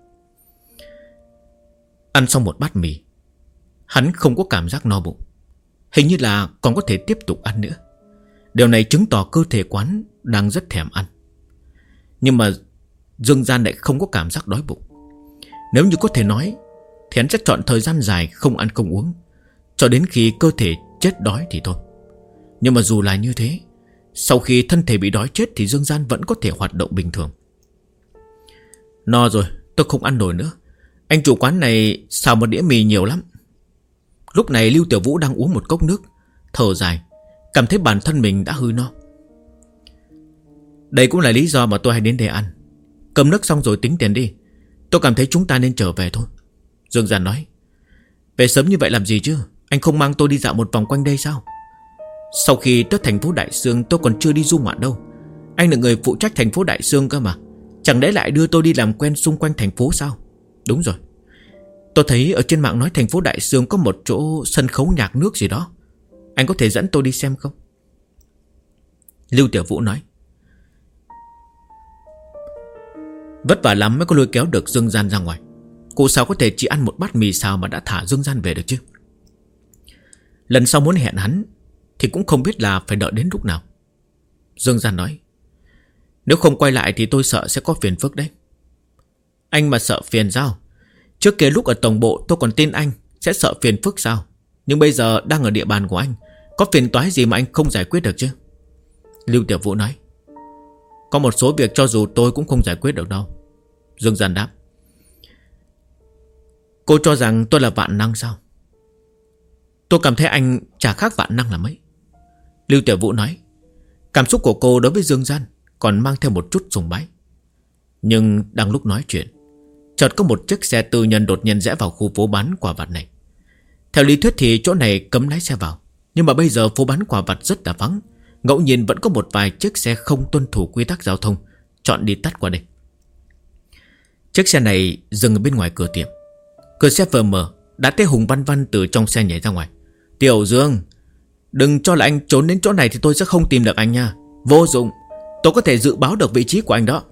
Ăn xong một bát mì, hắn không có cảm giác no bụng, hình như là còn có thể tiếp tục ăn nữa. Điều này chứng tỏ cơ thể quán đang rất thèm ăn. Nhưng mà Dương Gian lại không có cảm giác đói bụng. Nếu như có thể nói thì hắn sẽ chọn thời gian dài không ăn không uống cho đến khi cơ thể chết đói thì thôi. Nhưng mà dù là như thế, sau khi thân thể bị đói chết thì Dương Gian vẫn có thể hoạt động bình thường. No rồi, tôi không ăn nổi nữa. Anh chủ quán này xào một đĩa mì nhiều lắm. Lúc này Lưu Tiểu Vũ đang uống một cốc nước, thở dài, cảm thấy bản thân mình đã hư no. Đây cũng là lý do mà tôi hay đến đây ăn. Cầm nước xong rồi tính tiền đi. Tôi cảm thấy chúng ta nên trở về thôi. Dương Gian nói. Về sớm như vậy làm gì chứ? Anh không mang tôi đi dạo một vòng quanh đây sao? Sau khi tới thành phố Đại Sương tôi còn chưa đi du ngoạn đâu. Anh là người phụ trách thành phố Đại Sương cơ mà. Chẳng lẽ lại đưa tôi đi làm quen xung quanh thành phố sao? Đúng rồi, tôi thấy ở trên mạng nói thành phố Đại Sương có một chỗ sân khấu nhạc nước gì đó. Anh có thể dẫn tôi đi xem không? Lưu Tiểu Vũ nói. Vất vả lắm mới có lôi kéo được Dương Gian ra ngoài. Cô sao có thể chỉ ăn một bát mì xào mà đã thả Dương Gian về được chứ? Lần sau muốn hẹn hắn thì cũng không biết là phải đợi đến lúc nào. Dương Gian nói. Nếu không quay lại thì tôi sợ sẽ có phiền phức đấy. Anh mà sợ phiền sao? Trước kia lúc ở tổng bộ tôi còn tin anh sẽ sợ phiền phức sao? Nhưng bây giờ đang ở địa bàn của anh, có phiền toái gì mà anh không giải quyết được chứ? Lưu Tiểu Vũ nói. Có một số việc cho dù tôi cũng không giải quyết được đâu. Dương Gian đáp. Cô cho rằng tôi là vạn năng sao? Tôi cảm thấy anh chả khác vạn năng là mấy. Lưu Tiểu Vũ nói. Cảm xúc của cô đối với Dương Gian còn mang theo một chút sùng bái. Nhưng đang lúc nói chuyện, chợt có một chiếc xe tư nhân đột nhiên rẽ vào khu phố bán quả vặt này. Theo lý thuyết thì chỗ này cấm lái xe vào, nhưng mà bây giờ phố bán quả vặt rất là vắng. Ngẫu nhiên vẫn có một vài chiếc xe không tuân thủ quy tắc giao thông chọn đi tắt qua đây. Chiếc xe này dừng ở bên ngoài cửa tiệm. Cửa xe vừa mở, đã thấy Hùng Văn Văn từ trong xe nhảy ra ngoài. Tiểu Dương, đừng cho là anh trốn đến chỗ này thì tôi sẽ không tìm được anh nha. Vô dụng, tôi có thể dự báo được vị trí của anh đó.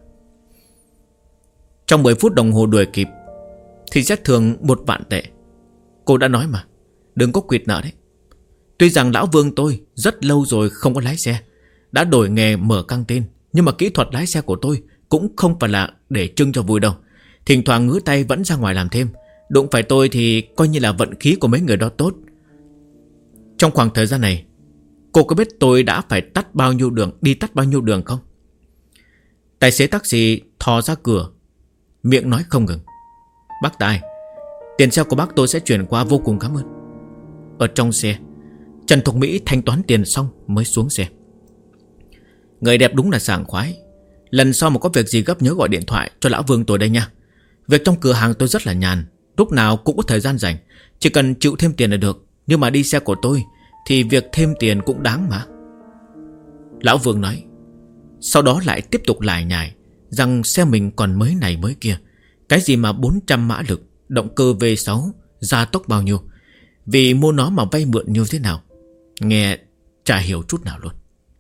Trong 10 phút đồng hồ đuổi kịp thì sẽ thường 1 vạn tệ. Cô đã nói mà, đừng có quỵt nợ đấy. Tuy rằng lão Vương tôi rất lâu rồi không có lái xe, đã đổi nghề mở căng tin, nhưng mà kỹ thuật lái xe của tôi cũng không phải là để trưng cho vui đâu. Thỉnh thoảng ngứa tay vẫn ra ngoài làm thêm. Đụng phải tôi thì coi như là vận khí của mấy người đó tốt. Trong khoảng thời gian này, cô có biết tôi đã phải tắt bao nhiêu đường, đi tắt bao nhiêu đường không? Tài xế taxi thò ra cửa, miệng nói không ngừng. Bác Tài, tiền xe của bác tôi sẽ chuyển qua, vô cùng cảm ơn. Ở trong xe, Trần Thục Mỹ thanh toán tiền xong mới xuống xe. Người đẹp đúng là sảng khoái. Lần sau mà có việc gì gấp nhớ gọi điện thoại cho lão Vương tôi đây nha. Việc trong cửa hàng tôi rất là nhàn, lúc nào cũng có thời gian rảnh, chỉ cần chịu thêm tiền là được. Nhưng mà đi xe của tôi thì việc thêm tiền cũng đáng mà. Lão Vương nói. Sau đó lại tiếp tục lải nhải rằng xe mình còn mới này mới kia. Cái gì mà 400 mã lực, động cơ V6, gia tốc bao nhiêu, vì mua nó mà vay mượn như thế nào. Nghe chả hiểu chút nào luôn.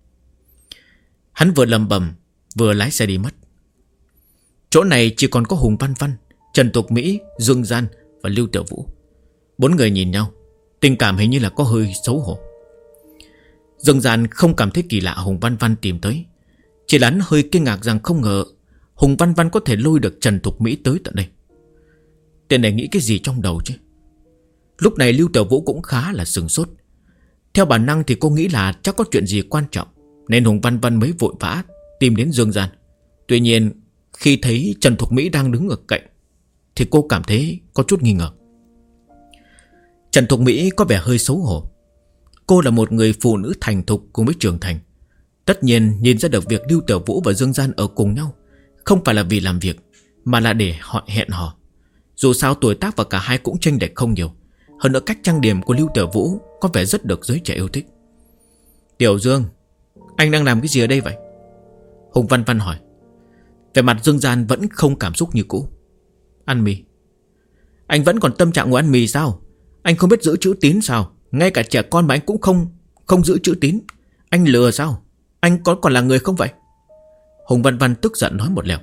Hắn vừa lầm bầm vừa lái xe đi mất. Chỗ này chỉ còn có Hùng Văn Văn, Trần Tục Mỹ, Dương Gian và Lưu Tiểu Vũ. 4 người nhìn nhau, tình cảm hình như là có hơi xấu hổ. Dương Gian không cảm thấy kỳ lạ Hùng Văn Văn tìm tới, chỉ là hắn hơi kinh ngạc rằng không ngờ Hùng Văn Văn có thể lôi được Trần Thục Mỹ tới tận đây. Tên này nghĩ cái gì trong đầu chứ? Lúc này Lưu Tiểu Vũ cũng khá là sửng sốt. Theo bản năng thì cô nghĩ là chắc có chuyện gì quan trọng, nên Hùng Văn Văn mới vội vã tìm đến Dương Gian. Tuy nhiên khi thấy Trần Thục Mỹ đang đứng ở cạnh thì cô cảm thấy có chút nghi ngờ. Trần Thục Mỹ có vẻ hơi xấu hổ. Cô là một người phụ nữ thành thục cùng với trưởng thành, tất nhiên nhìn ra được việc Lưu Tiểu Vũ và Dương Gian ở cùng nhau không phải là vì làm việc, mà là để họ hẹn hò. Dù sao tuổi tác và cả hai cũng chênh lệch không nhiều. Hơn nữa cách trang điểm của Lưu Tiểu Vũ có vẻ rất được giới trẻ yêu thích. Tiểu Dương, anh đang làm cái gì ở đây vậy? Hùng Văn Văn hỏi. Về mặt Dương Gian vẫn không cảm xúc như cũ. Ăn mì. Anh vẫn còn tâm trạng ngồi ăn mì sao? Anh không biết giữ chữ tín sao? Ngay cả trẻ con mà anh cũng không giữ chữ tín. Anh lừa sao? Anh còn là người không vậy? Hùng Văn Văn tức giận nói một lèo.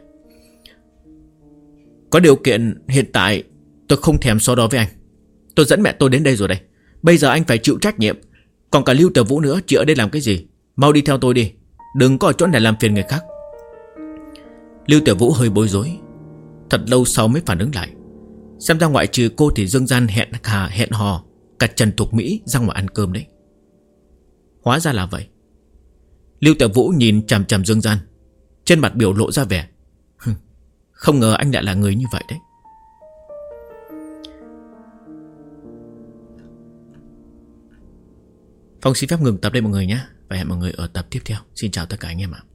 Có điều kiện hiện tại tôi không thèm so đo với anh. Tôi dẫn mẹ tôi đến đây rồi đây. Bây giờ anh phải chịu trách nhiệm. Còn cả Lưu Tiểu Vũ nữa, chị ở đây làm cái gì? Mau đi theo tôi đi, đừng có ở chỗ này làm phiền người khác. Lưu Tiểu Vũ hơi bối rối, thật lâu sau mới phản ứng lại. Xem ra ngoại trừ cô thì Dương Gian hẹn hò cả Trần Thục Mỹ ra ngoài ăn cơm đấy. Hóa ra là vậy. Lưu Tiểu Vũ nhìn chằm chằm Dương Gian, trên mặt biểu lộ ra vẻ không ngờ anh lại là người như vậy đấy. Phong xin phép ngừng tập đây mọi người nhé, và hẹn mọi người ở tập tiếp theo. Xin chào tất cả anh em ạ.